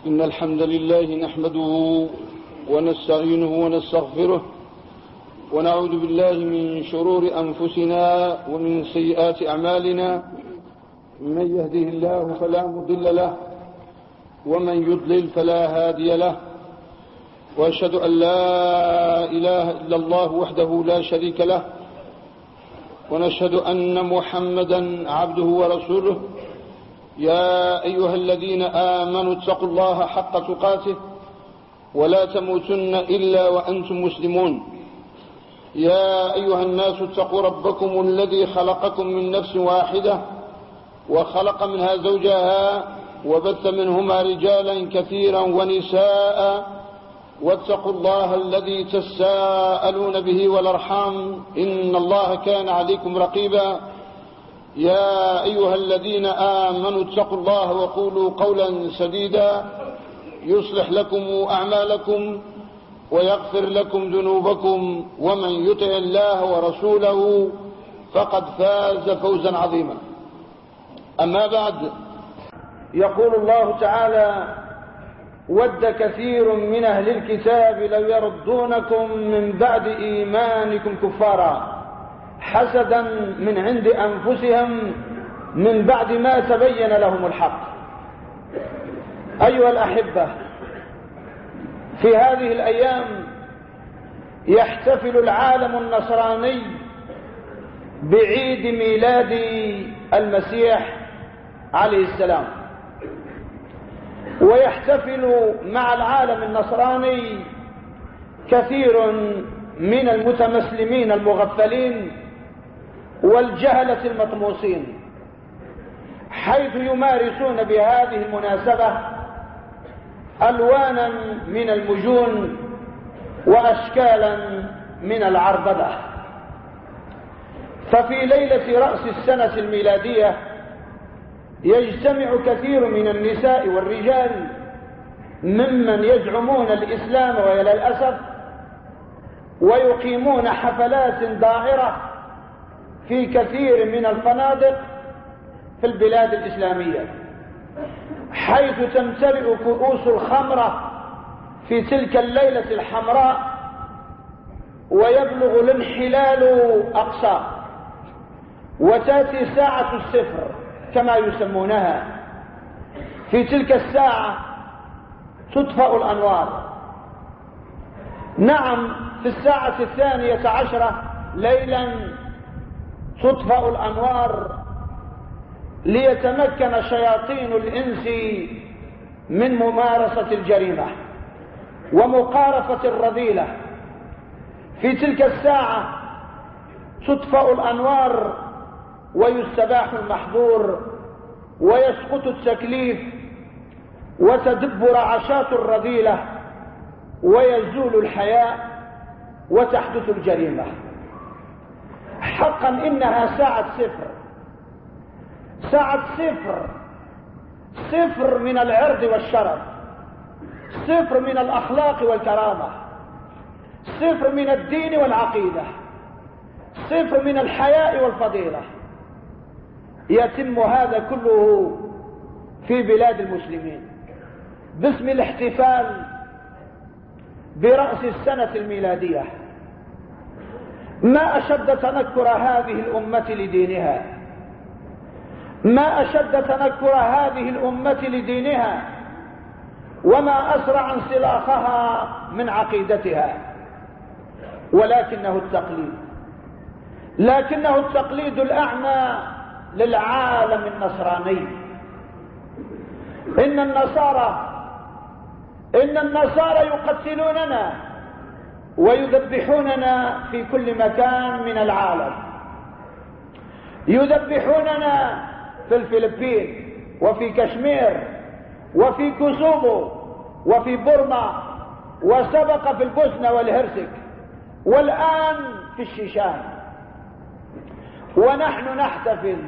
إن الحمد لله نحمده ونستعينه ونستغفره ونعوذ بالله من شرور أنفسنا ومن سيئات أعمالنا. من يهده الله فلا مضل له ومن يضلل فلا هادي له، وأشهد أن لا إله إلا الله وحده لا شريك له، ونشهد أن محمدا عبده ورسوله. يا أيها الذين آمنوا اتقوا الله حق تقاته ولا تموتن إلا وأنتم مسلمون. يا أيها الناس اتقوا ربكم الذي خلقكم من نفس واحدة وخلق منها زوجها وبث منهما رجالا كثيرا ونساء، واتقوا الله الذي تساءلون به والأرحام إن الله كان عليكم رقيبا. يا أيها الذين آمنوا اتقوا الله وقولوا قولا سديدا يصلح لكم أعمالكم ويغفر لكم ذنوبكم، ومن يطع الله ورسوله فقد فاز فوزا عظيما. أما بعد، يقول الله تعالى: ود كثير من أهل الكتاب لو يردونكم من بعد إيمانكم كفارا حسدا من عند أنفسهم من بعد ما تبين لهم الحق. أيها الأحبة، في هذه الأيام يحتفل العالم النصراني بعيد ميلاد المسيح عليه السلام، ويحتفل مع العالم النصراني كثير من المتمسلمين المغفلين والجهلة المطموسين، حيث يمارسون بهذه المناسبة ألوانا من المجون وأشكالا من العربدة. ففي ليلة رأس السنة الميلادية يجتمع كثير من النساء والرجال ممن يزعمون الإسلام وإلى الأسف، ويقيمون حفلات دائرة في كثير من الفنادق في البلاد الإسلامية، حيث تمتلئ كؤوس الخمرة في تلك الليلة الحمراء، ويبلغ الانحلال أقصى، وتأتي ساعة الصفر كما يسمونها. في تلك الساعة تطفأ الأنوار. نعم، في الساعة 12 ليلا تطفأ الأنوار ليتمكن شياطين الإنس من ممارسة الجريمة ومقارفة الرذيلة. في تلك الساعة تطفأ الأنوار ويستباح المحظور ويسقط التكليف وتدب رعشات الرذيلة ويزول الحياء وتحدث الجريمة. حقا إنها ساعة صفر، ساعة صفر، صفر من العرض والشرف، صفر من الأخلاق والكرامة، صفر من الدين والعقيدة، صفر من الحياء والفضيلة. يتم هذا كله في بلاد المسلمين باسم الاحتفال برأس السنة الميلادية. ما أشد تنكر هذه الأمة لدينها، ما أشد تنكر هذه الأمة لدينها، وما أسرع انسلاخها من عقيدتها. ولكنه التقليد، لكنه التقليد الأعمى للعالم النصراني. إن النصارى يقتلوننا ويذبحوننا في كل مكان من العالم. يذبحوننا في الفلبين وفي كشمير وفي كوسوفو وفي بورما، وسبق في البوسنة والهرسك، والآن في الشيشان. ونحن نحتفل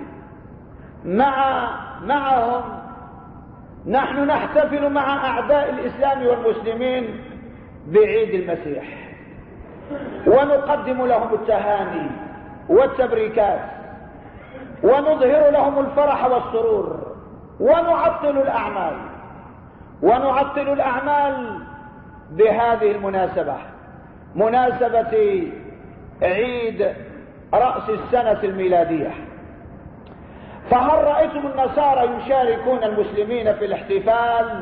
معهم، نحن نحتفل مع أعداء الإسلام والمسلمين بعيد المسيح، ونقدم لهم التهاني والتبريكات، ونظهر لهم الفرح والسرور، ونعطل الأعمال، ونعطل الأعمال بهذه المناسبة، مناسبة عيد رأس السنة الميلادية. فهل رأيتم النصارى يشاركون المسلمين في الاحتفال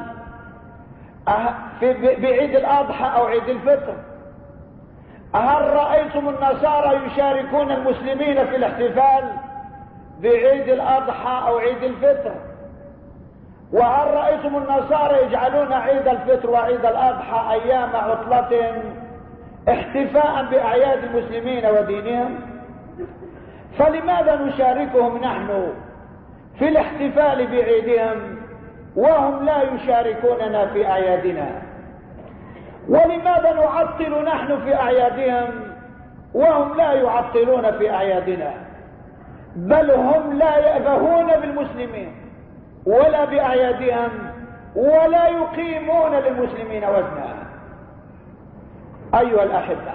بعيد الأضحى أو عيد الفطر؟ هل رأيتم النصارى يشاركون المسلمين في الاحتفال بعيد الأضحى أو عيد الفطر؟ وهل رأيتم النصارى يجعلون عيد الفطر وعيد الأضحى أيام عطلة احتفاء بأعياد المسلمين ودينهم؟ فلماذا نشاركهم نحن في الاحتفال بعيدهم وهم لا يشاركوننا في أعيادنا؟ ولماذا نعطل نحن في أعيادهم وهم لا يعطلون في أعيادنا؟ بل هم لا يأبهون بالمسلمين ولا بأعيادهم ولا يقيمون للمسلمين وزنا. أيها الأحبة،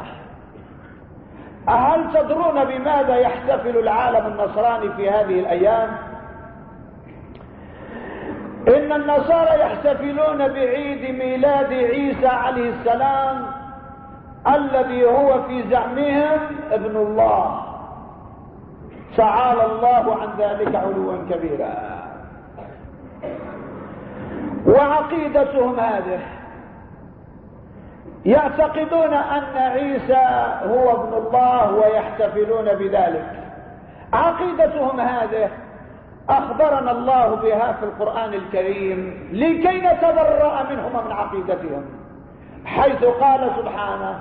هل تدرون بماذا يحتفل العالم النصراني في هذه الأيام؟ إن النصارى يحتفلون بعيد ميلاد عيسى عليه السلام الذي هو في زعمهم ابن الله، تعالى الله عن ذلك علوا كبيرا. وعقيدتهم هذه يعتقدون أن عيسى هو ابن الله ويحتفلون بذلك. عقيدتهم هذه أخبرنا الله بها في القرآن الكريم لكي نتبرأ منهم من عقيدتهم، حيث قال سبحانه: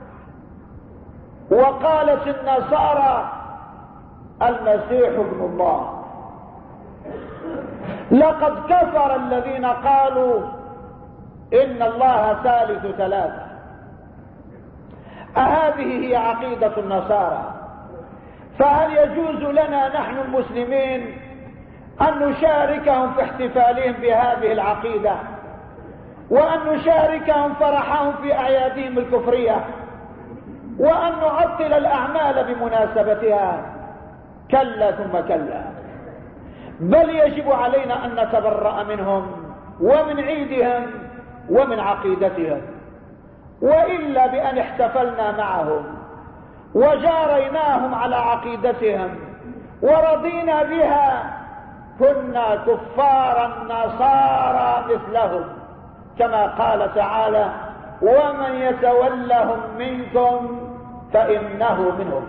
وقالت النصارى المسيح ابن الله. لقد كفر الذين قالوا إن الله ثالث ثلاثة. أهذه هي عقيدة النصارى؟ فهل يجوز لنا نحن المسلمين أن نشاركهم في احتفالهم بهذه العقيدة وأن نشاركهم فرحهم في أعيادهم الكفرية وأن نعطل الأعمال بمناسبتها؟ كلا ثم كلا، بل يجب علينا أن نتبرأ منهم ومن عيدهم ومن عقيدتهم، وإلا بأن احتفلنا معهم وجاريناهم على عقيدتهم ورضينا بها كنا كفارا نصارى مثلهم، كما قال تعالى: ومن يتولهم منكم فإنه منهم.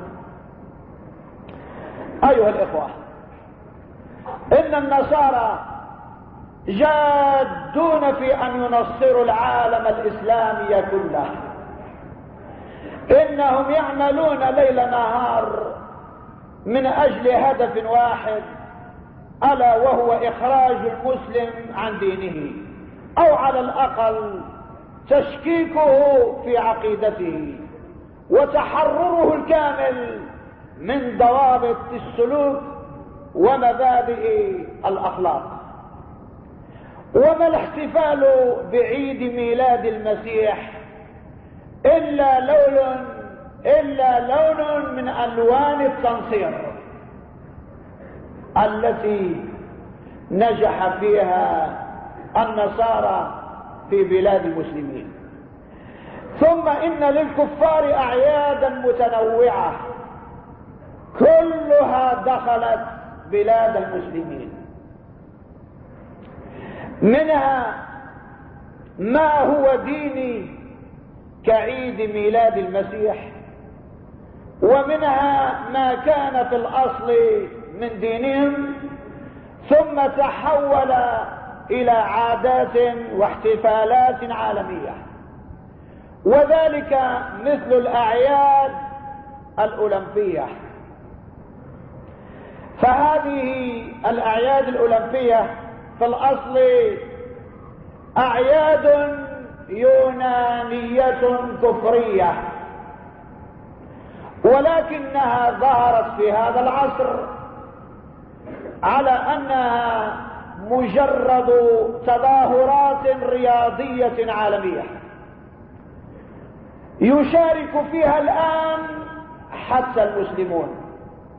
أيها الإخوة، إن النصارى جادون في أن ينصروا العالم الإسلامي كله. إنهم يعملون ليل نهار من أجل هدف واحد، ألا وهو إخراج المسلم عن دينه، أو على الأقل تشكيكه في عقيدته وتحرره الكامل من ضوابط السلوك ومبادئ الأخلاق. وما الاحتفال بعيد ميلاد المسيح إلا لون من ألوان التنصير التي نجح فيها النصارى في بلاد المسلمين. ثم إن للكفار أعيادا متنوعة كلها دخلت بلاد المسلمين، منها ما هو ديني كعيد ميلاد المسيح، ومنها ما كان في الأصل من دينهم ثم تحول إلى عادات واحتفالات عالمية، وذلك مثل الأعياد الأولمبية. فهذه الأعياد الأولمبية في الأصل أعياد يونانية كفرية، ولكنها ظهرت في هذا العصر على أنها مجرد تظاهرات رياضية عالمية يشارك فيها الآن حتى المسلمون،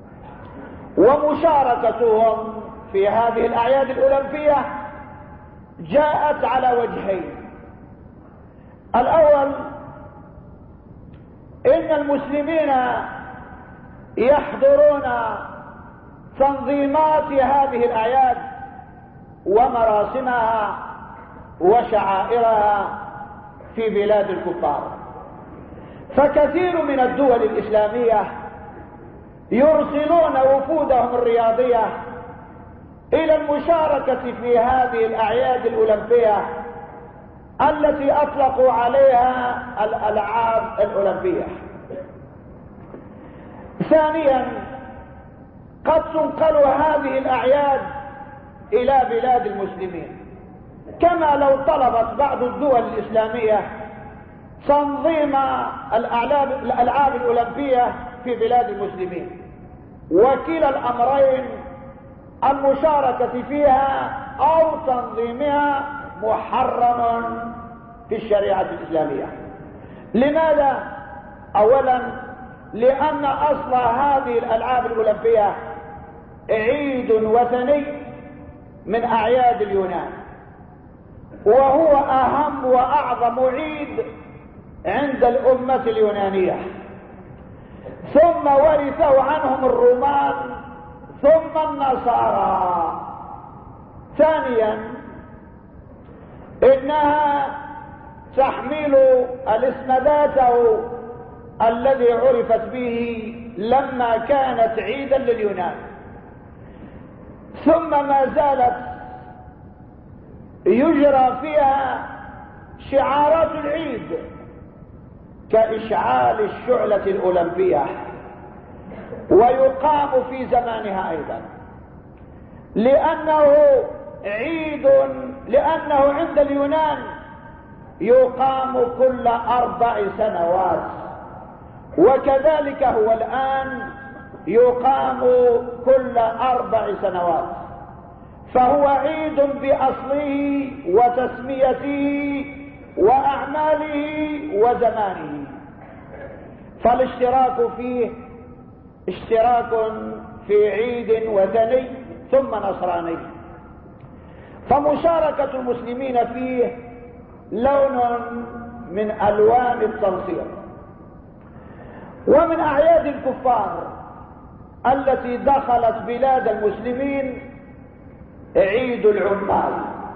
ومشاركتهم في هذه الأعياد الأولمبية جاءت على وجهين. الأول إن المسلمين يحضرون تنظيمات هذه الأعياد ومراسمها وشعائرها في بلاد الكفار، فكثير من الدول الإسلامية يرسلون وفودهم الرياضية إلى المشاركة في هذه الأعياد الأولمبية التي أطلقوا عليها الألعاب الأولمبية. ثانيا قد تنقل هذه الأعياد إلى بلاد المسلمين، كما لو طلبت بعض الدول الإسلامية تنظيم الألعاب الأولمبية في بلاد المسلمين، وكلا الأمرين المشاركة فيها أو تنظيمها محرم في الشريعة الإسلامية. لماذا؟ أولا لأن أصل هذه الألعاب الأولمبية عيد وثني من أعياد اليونان، وهو أهم وأعظم عيد عند الأمة اليونانية، ثم ورثه عنهم الرومان ثم النصارى. ثانيا إنها تحمل الاسم ذاته الذي عرفت به لما كانت عيدا لليونان، ثم ما زالت يجرى فيها شعارات العيد كإشعال الشعلة الأولمبية، ويقام في زمانها أيضا لأنه عيد، لأنه عند اليونان يقام كل 4 سنوات، وكذلك هو الآن يقام كل 4 سنوات، فهو عيد بأصله وتسميته وأعماله وزمانه. فالاشتراك فيه اشتراك في عيد وثني ثم نصراني، فمشاركة المسلمين فيه لون من ألوان التنصير. ومن أعياد الكفار التي دخلت بلاد المسلمين عيد العمال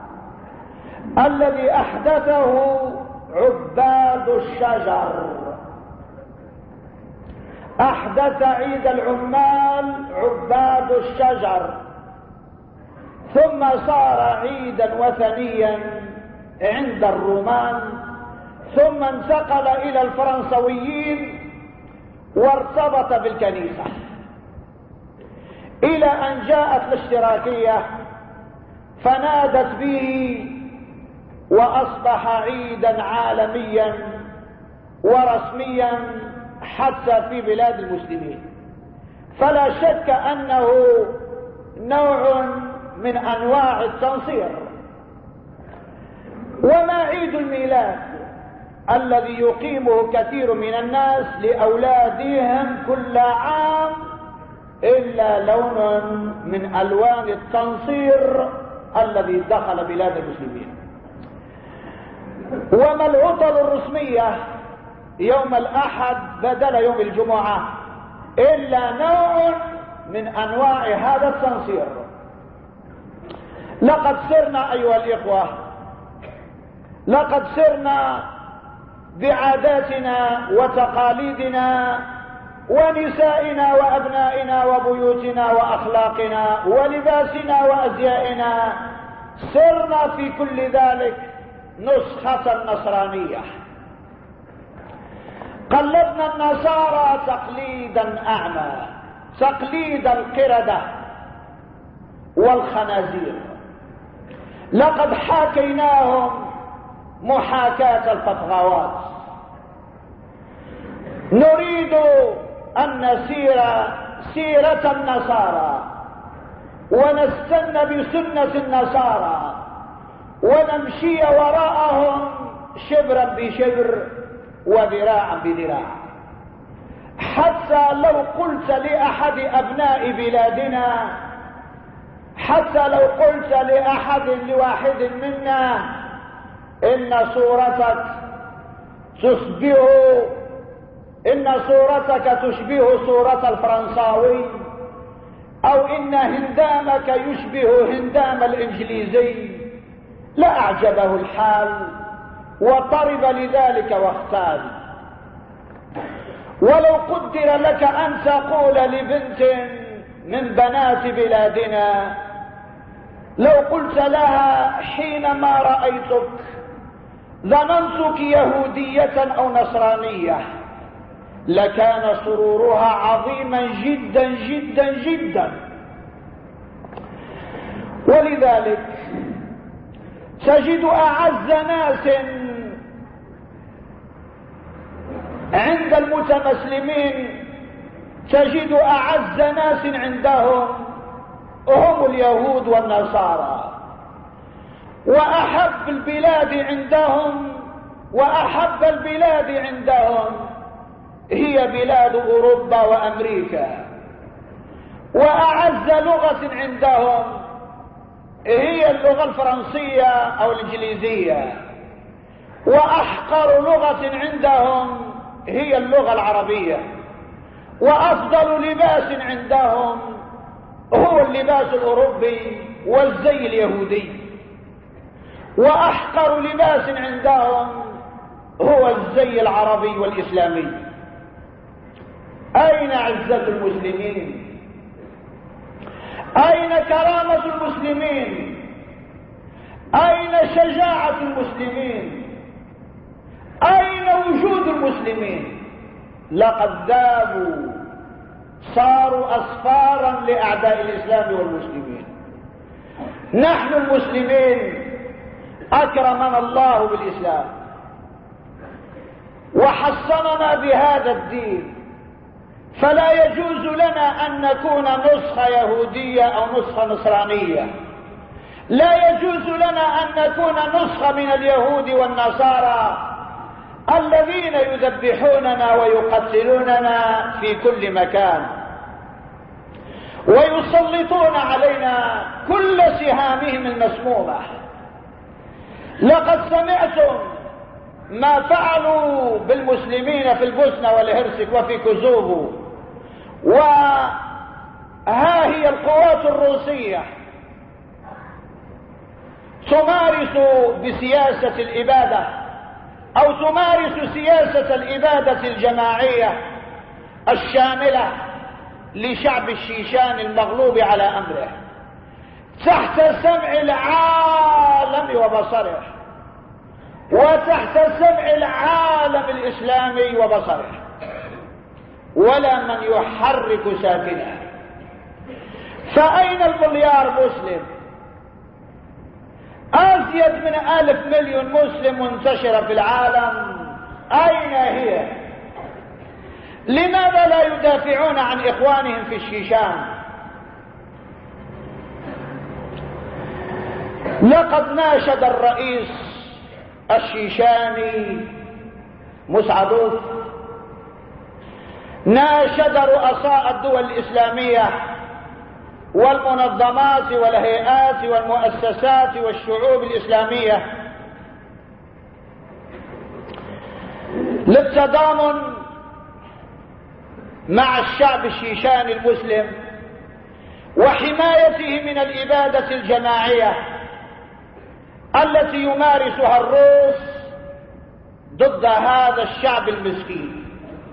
الذي أحدثه عباد الشجر. أحدث عيد العمال عباد الشجر، ثم صار عيدا وثنيا عند الرومان، ثم انتقل إلى الفرنسويين وارتبط بالكنيسة، إلى أن جاءت الاشتراكية فنادت به وأصبح عيدا عالميا ورسميا حتى في بلاد المسلمين. فلا شك أنه نوع من أنواع التنصير. وما عيد الميلاد الذي يقيمه كثير من الناس لأولادهم كل عام إلا لون من ألوان التنصير الذي دخل بلاد المسلمين. وما العطل الرسمية يوم الأحد بدل يوم الجمعة إلا نوع من أنواع هذا التنصير. لقد سرنا أيها الإخوة، لقد سرنا بعاداتنا وتقاليدنا ونسائنا وأبنائنا وبيوتنا وأخلاقنا ولباسنا وأزيائنا، سرنا في كل ذلك نسخة النصرانية. قلدنا النصارى تقليدا أعمى، تقليد القردة والخنازير. لقد حاكيناهم محاكاة الفطغاوات. نريد أن نسير سيرة النصارى ونستنى بسنة النصارى ونمشي وراءهم شبرا بشبر وذراعا بذراع، حتى لو قلت لأحد أبناء بلادنا حتى لو قلت لواحد منا إن صورتك تشبه صورة الفرنساوي، أو إن هندامك يشبه هندام الإنجليزي، لأعجبه الحال وطرب لذلك واختال. ولو قدر لك أن تقول لبنت من بنات بلادنا، لو قلت لها حينما رأيتك ظننتك يهودية أو نصرانية، لكان سرورها عظيما جدا جدا جدا. ولذلك تجد أعز ناس عند المتمسلمين، تجد أعز ناس عندهم هم اليهود والنصارى، وأحب البلاد عندهم هي بلاد أوروبا وأمريكا، وأعز لغة عندهم هي اللغة الفرنسية أو الإنجليزية، وأحقر لغة عندهم هي اللغة العربية، وأفضل لباس عندهم هو اللباس الأوروبي والزي اليهودي، وأحقر لباس عندهم هو الزي العربي والإسلامي. أين عزة المسلمين؟ أين كرامة المسلمين؟ أين شجاعة المسلمين؟ أين وجود المسلمين؟ لقد ذابوا، صاروا أسفارا لأعداء الإسلام والمسلمين. نحن المسلمين أكرمنا الله بالإسلام وحصننا بهذا الدين، فلا يجوز لنا أن نكون نسخة يهودية أو نسخة نصرانية، لا يجوز لنا أن نكون نسخة من اليهود والنصارى الذين يذبحوننا ويقتلوننا في كل مكان ويسلطون علينا كل سهامهم المسمومة. لقد سمعتم ما فعلوا بالمسلمين في البوسنة والهرسك وفي كوزوفو، وها هي القوات الروسية تمارس بسياسة الإبادة أو تمارس سياسة الإبادة الجماعية الشاملة لشعب الشيشان المغلوب على أمره تحت سمع العالم وبصره، وتحت سمع العالم الإسلامي وبصره، ولا من يحرك ساكنه. فأين المليار مسلم؟ أزيد من 1,000 مليون مسلم منتشرة في العالم، أين هي؟ لماذا لا يدافعون عن إخوانهم في الشيشان؟ لقد ناشد الرئيس الشيشاني مسعدوف، ناشد رؤساء الدول الإسلامية والمنظمات والهيئات والمؤسسات والشعوب الإسلامية للتضامن مع الشعب الشيشاني المسلم وحمايته من الإبادة الجماعية التي يمارسها الروس ضد هذا الشعب المسكين.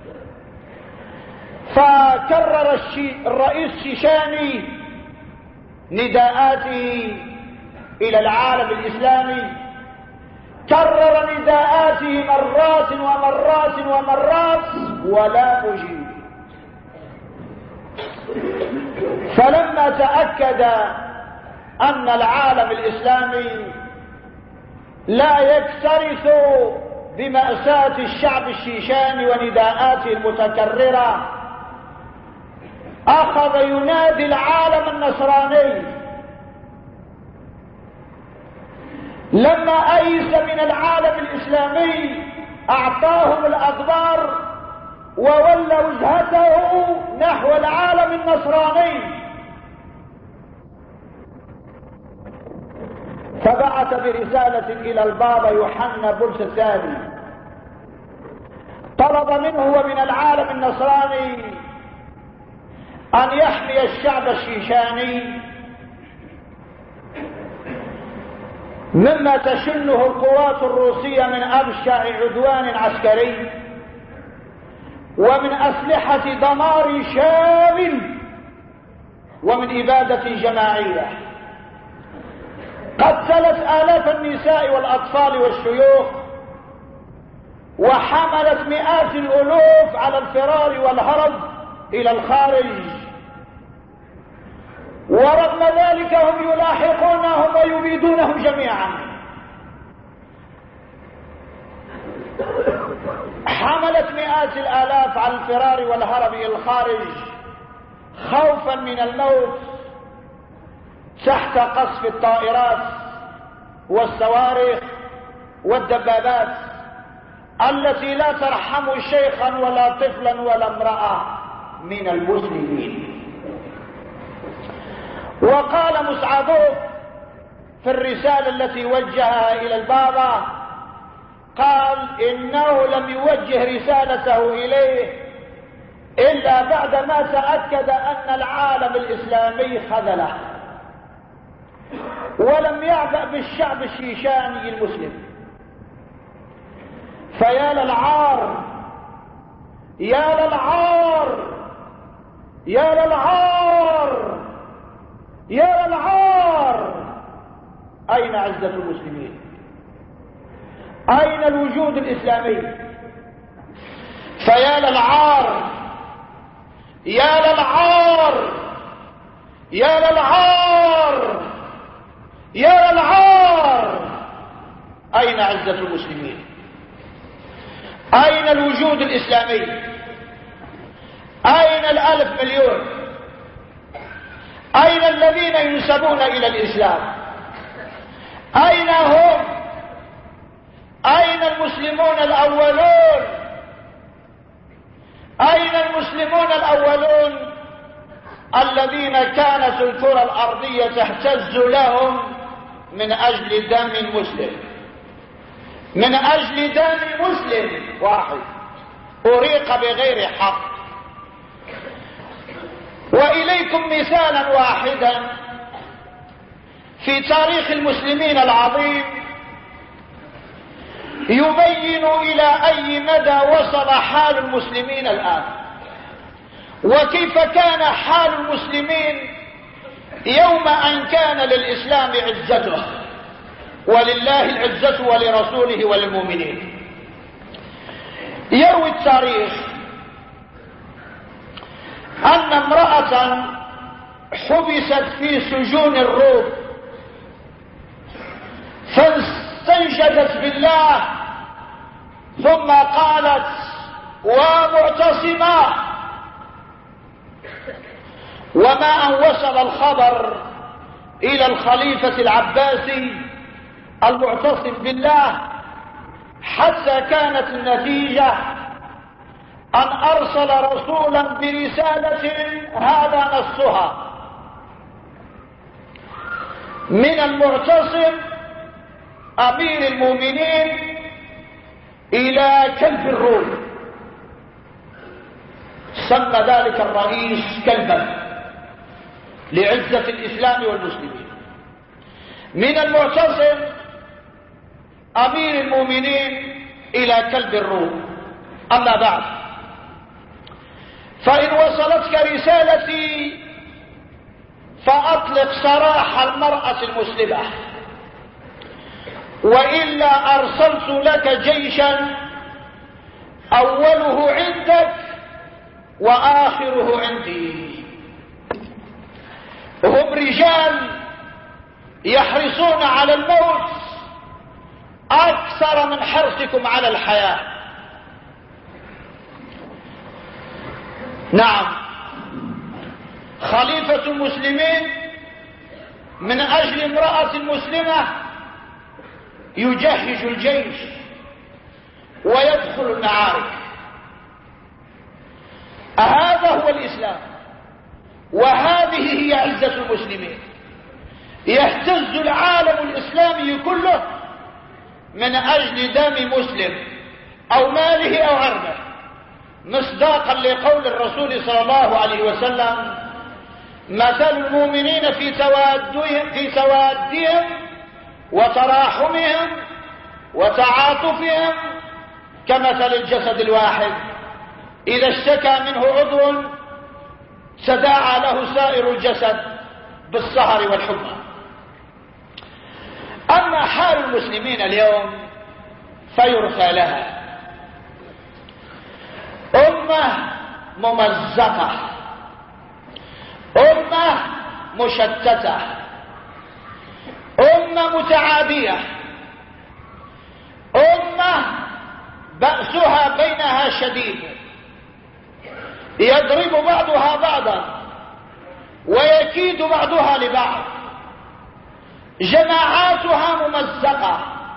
فكرر الرئيس الشيشاني نداءاته إلى العالم الإسلامي، كرر نداءاته مرات ومرات ومرات ولا مجيب. فلما تأكد أن العالم الإسلامي لا يكترث بمأساة الشعب الشيشاني ونداءاته المتكررة، أخذ ينادي العالم النصراني. لما أيس من العالم الإسلامي أعطاهم الأدبار وولى وجهته نحو العالم النصراني. فبعث برسالة إلى البابا يوحنا بولس الثاني، طلب منه ومن العالم النصراني أن يحمي الشعب الشيشاني مما تشنه القوات الروسية من أبشع عدوان عسكري ومن أسلحة دمار شامل ومن إبادة جماعية. قتلت آلاف النساء والأطفال والشيوخ، وحملت مئات الألوف على الفرار والهرب إلى الخارج، ورغم ذلك هم يلاحقونهم ويبيدونهم جميعا. حملت مئات الآلاف على الفرار والهرب إلى الخارج خوفا من الموت تحت قصف الطائرات والصواريخ والدبابات التي لا ترحم شيخا ولا طفلا ولا امرأة من المسلمين. وقال مسعدوف في الرسالة التي وجهها إلى البابا، قال إنه لم يوجه رسالته إليه إلا بعدما تأكد أن العالم الإسلامي خذله ولم يعبأ بالشعب الشيشاني المسلم. فيا للعار يا للعار يا للعار يا للعار، أين عزة المسلمين؟ أين الوجود الإسلامي؟ فيا للعار يا للعار يا للعار يا للعار، أين عزة المسلمين؟ أين الوجود الإسلامي؟ أين ال1,000 مليون؟ أين الذين ينسبون إلى الإسلام؟ أين هم؟ أين المسلمون الأولون؟ أين المسلمون الأولون الذين كانت الكرة الأرضية تهتز لهم من أجل دم مسلم، من أجل دم مسلم واحد أريق بغير حق؟ وإليكم مثالا واحدا في تاريخ المسلمين العظيم يبين إلى أي مدى وصل حال المسلمين الآن، وكيف كان حال المسلمين يوم أن كان للإسلام عزته ولله العزة ولرسوله وللمؤمنين. يروي التاريخ أن امرأة حبست في سجون الروم فاستنجدت بالله ثم قالت: ومعتصما. وما أن وصل الخبر إلى الخليفة العباسي المعتصم بالله حتى كانت النتيجة أن أرسل رسولا برسالة هذا نصها من المعتصم أمير المؤمنين إلى كلب الروم. سمى ذلك الرئيس كلبا لعزة الإسلام والمسلمين. من المعتصم أمير المؤمنين إلى كلب الروم. أما بعد، فإن وصلتك رسالتي فأطلق سراح المرأة المسلمة، وإلا أرسلت لك جيشا أوله عندك وآخره عندي. هم رجال يحرصون على الموت أكثر من حرصكم على الحياة. نعم، خليفة المسلمين من أجل امرأة مسلمة يجهز الجيش ويدخل المعارك. هذا هو الإسلام، وهذه هي عزة المسلمين. يهتز العالم الإسلامي كله من أجل دم مسلم أو ماله أو عرضه، مصداقا لقول الرسول صلى الله عليه وسلم: مثل المؤمنين في توادهم وتراحمهم وتعاطفهم كمثل الجسد الواحد إذا اشتكى منه عضو تداعى له سائر الجسد بالسهر والحمى. أما حال المسلمين اليوم فيرثى لها أمة ممزقة، أمة مشتتة، أمة متعادية، أمة بأسها بينها شديد، يضرب بعضها بعضا ويكيد بعضها لبعض، جماعاتها ممزقة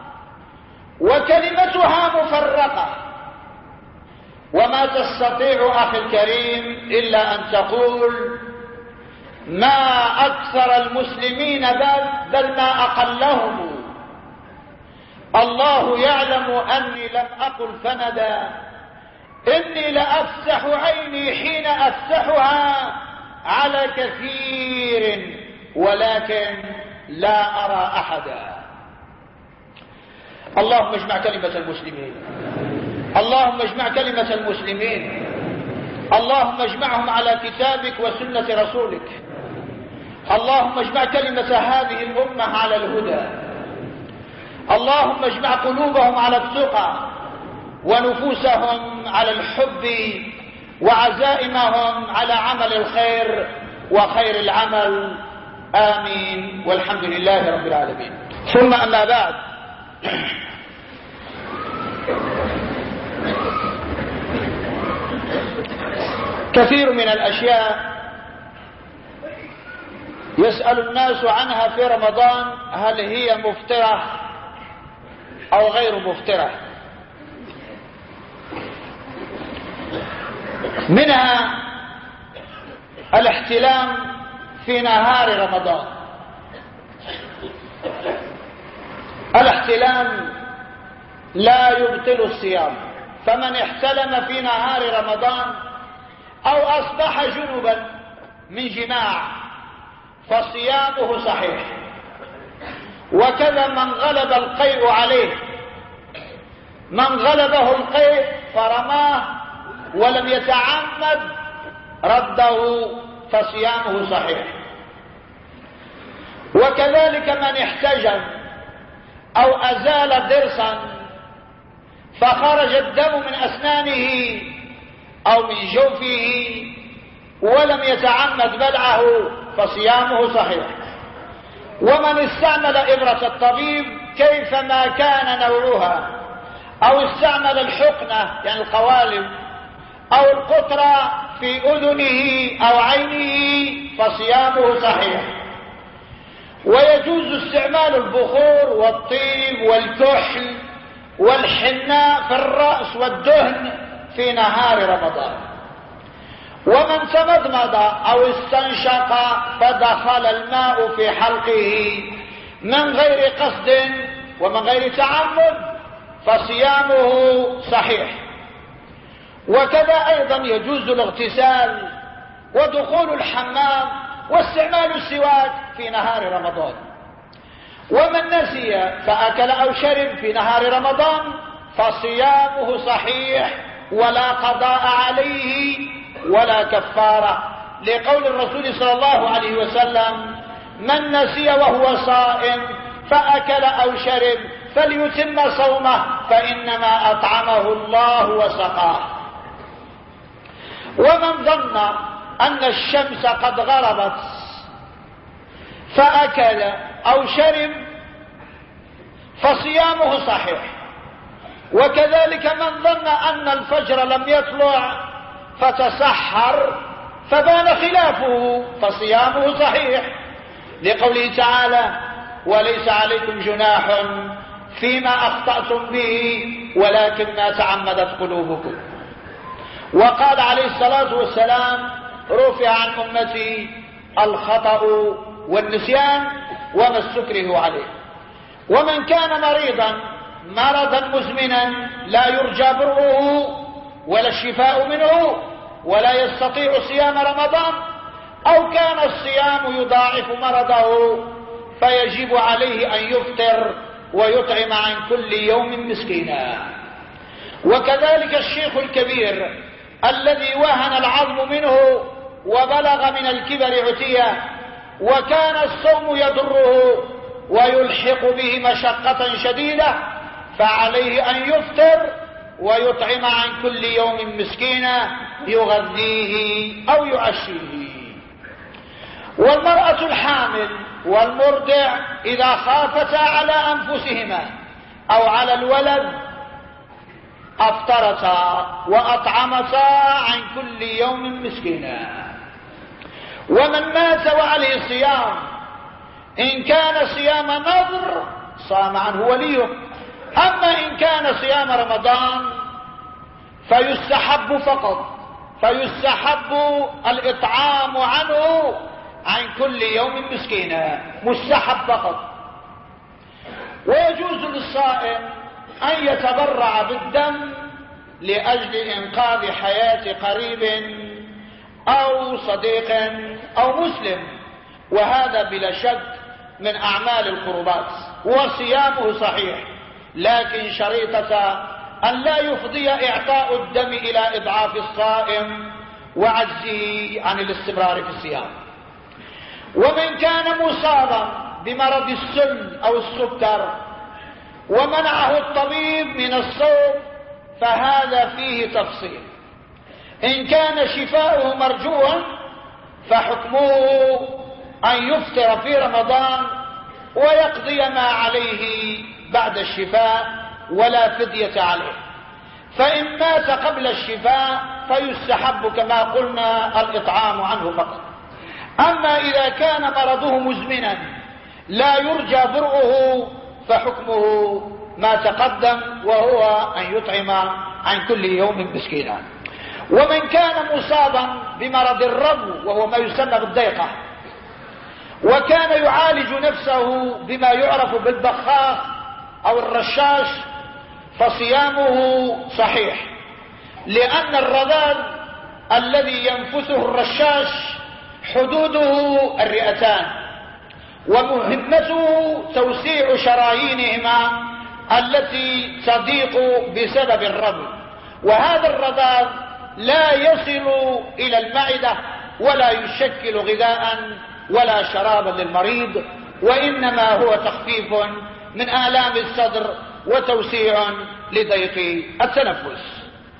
وكلمتها مفرقة، وما تستطيع أخي الكريم إلا أن تقول: ما أكثر المسلمين بل ما أقلهم. الله يعلم أني لم أقل فندا، إني لأفسح عيني حين أفتحها على كثير ولكن لا أرى أحدا. اللهم اجمع كلمة المسلمين، اللهم اجمع كلمة المسلمين، اللهم اجمعهم على كتابك وسنة رسولك، اللهم اجمع كلمة هذه الأمة على الهدى، اللهم اجمع قلوبهم على التقى ونفوسهم على الحب وعزائمهم على عمل الخير وخير العمل. آمين والحمد لله رب العالمين. ثم أما بعد، كثير من الأشياء يسأل الناس عنها في رمضان هل هي مفطرة أو غير مفطرة. منها الاحتلام في نهار رمضان. الاحتلام لا يبطل الصيام، فمن احتلم في نهار رمضان أو أصبح جنبا من جماع فصيامه صحيح، وكذا من غلب القيء عليه، من غلبه القيء فرماه ولم يتعمد رده فصيامه صحيح. وكذلك من احتجم أو أزال ضرسا فخرج الدم من أسنانه أو من جوفه ولم يتعمد بلعه فصيامه صحيح. ومن استعمل إبرة الطبيب كيفما كان نوعها، أو استعمل الحقنة يعني القوالب أو القطرة في أذنه أو عينه فصيامه صحيح. ويجوز استعمال البخور والطيب والكحل والحناء في الرأس والدهن في نهار رمضان. ومن تمضمض أو استنشق فدخل الماء في حلقه من غير قصد ومن غير تعمد فصيامه صحيح. وكذا أيضا يجوز الاغتسال ودخول الحمام واستعمال السواك في نهار رمضان. ومن نسي فأكل أو شرب في نهار رمضان فصيامه صحيح ولا قضاء عليه ولا كفارة، لقول الرسول صلى الله عليه وسلم: من نسي وهو صائم فأكل أو شرب فليتم صومه فإنما أطعمه الله وسقاه. ومن ظن أن الشمس قد غربت فأكل أو شرب فصيامه صحيح. وكذلك من ظن أن الفجر لم يطلع فتسحر فبان خلافه فصيامه صحيح، لقوله تعالى: وليس عليكم جناح فيما أخطأتم به ولكن ما تعمدت قلوبكم. وقال عليه الصلاة والسلام: رفع عن أمتي الخطأ والنسيان وما استكره عليه. ومن كان مريضا مرضا مزمنا لا يرجى برؤه ولا الشفاء منه ولا يستطيع صيام رمضان، أو كان الصيام يضاعف مرضه، فيجب عليه أن يفطر ويطعم عن كل يوم مسكينا. وكذلك الشيخ الكبير الذي وهن العظم منه وبلغ من الكبر عتيا، وكان الصوم يضره ويلحق به مشقة شديدة، فعليه أن يفطر ويطعم عن كل يوم مسكينا يغذيه أو يعشيه. والمرأة الحامل والمرضع إذا خافتا على أنفسهما أو على الولد أفطرتا وأطعمتا عن كل يوم مسكينا. ومن مات وعليه صيام إن كان صيام نذر صام عنه وليه، أما إن كان صيام رمضان فيستحب الإطعام عنه عن كل يوم مسكينا، مستحب فقط. ويجوز للصائم أن يتبرع بالدم لأجل إنقاذ حياة قريب أو صديق أو مسلم، وهذا بلا شك من أعمال القربات، وصيامه صحيح، لكن شريطة أن لا يفضي إعطاء الدم إلى إضعاف الصائم وعجزه عن الاستمرار في الصيام. ومن كان مصابا بمرض السل أو السكر ومنعه الطبيب من الصوم فهذا فيه تفصيل. إن كان شفاؤه مرجوا فحكمه أن يفطر في رمضان ويقضي ما عليه بعد الشفاء ولا فدية عليه. فإن مات قبل الشفاء فيستحب كما قلنا الإطعام عنه فقط. أما إذا كان مرضه مزمنا لا يرجى برؤه فحكمه ما تقدم، وهو أن يطعم عن كل يوم مسكينا. ومن كان مصابا بمرض الربو وهو ما يسمى بالضيقة وكان يعالج نفسه بما يعرف بالبخاخ أو الرشاش فصيامه صحيح، لأن الرذاذ الذي ينفثه الرشاش حدوده الرئتان، ومهمته توسيع شرايينهما التي تضيق بسبب الربو، وهذا الرذاذ لا يصل إلى المعدة ولا يشكل غذاء ولا شرابا للمريض، وإنما هو تخفيف من آلام الصدر وتوسيع لضيق التنفس.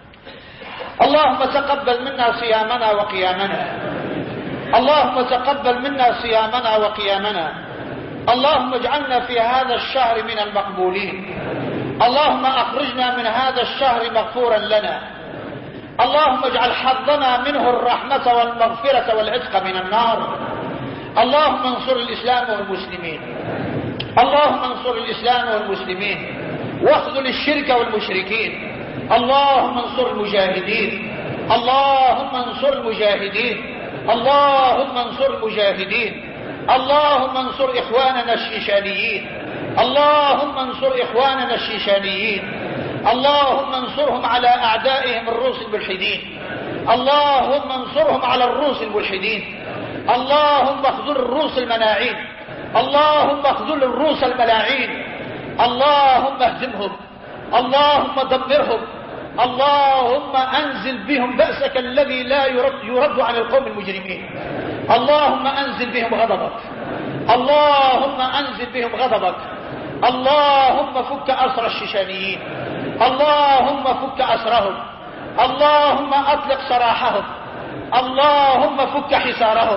اللهم تقبل منا صيامنا وقيامنا، اللهم تقبل منا صيامنا وقيامنا، اللهم اجعلنا في هذا الشهر من المقبولين، اللهم أخرجنا من هذا الشهر مغفورا لنا، اللهم اجعل حظنا منه الرحمة والمغفرة والعتق من النار. اللهم انصر الإسلام والمسلمين، اللهم انصر الإسلام والمسلمين واخذل الشرك والمشركين. اللهم انصر المجاهدين، اللهم انصر المجاهدين، اللهم انصر المجاهدين، اللهم انصر إخواننا الشيشانيين، اللهم انصر إخواننا الشيشانيين، اللهم انصرهم على أعدائهم الروس الملحدين، اللهم انصرهم على الروس الملحدين، اللهم اخذل الروس المناعين، اللهم اخذل الروس الملاعين، اللهم اهزمهم، اللهم دمرهم، اللهم انزل بهم بأسك الذي لا يرد عن القوم المجرمين، اللهم انزل بهم غضبك، اللهم انزل بهم غضبك، اللهم فك أسر الشيشانيين، اللهم فك أسرهم، اللهم أطلق سراحهم، اللهم فك حصارهم،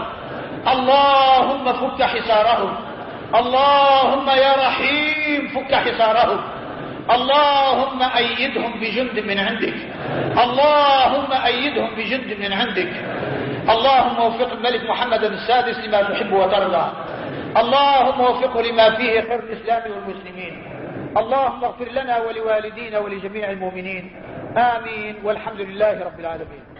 اللهم فك حصارهم، اللهم يا رحيم فك حصارهم، اللهم أيدهم بجند من عندك، اللهم أيدهم بجند من عندك. اللهم وفق الملك محمد السادس لما تحب وترضى، اللهم وفقه لما فيه خير الإسلام والمسلمين. اللهم اغفر لنا ولوالدينا ولجميع المؤمنين، آمين، والحمد لله رب العالمين.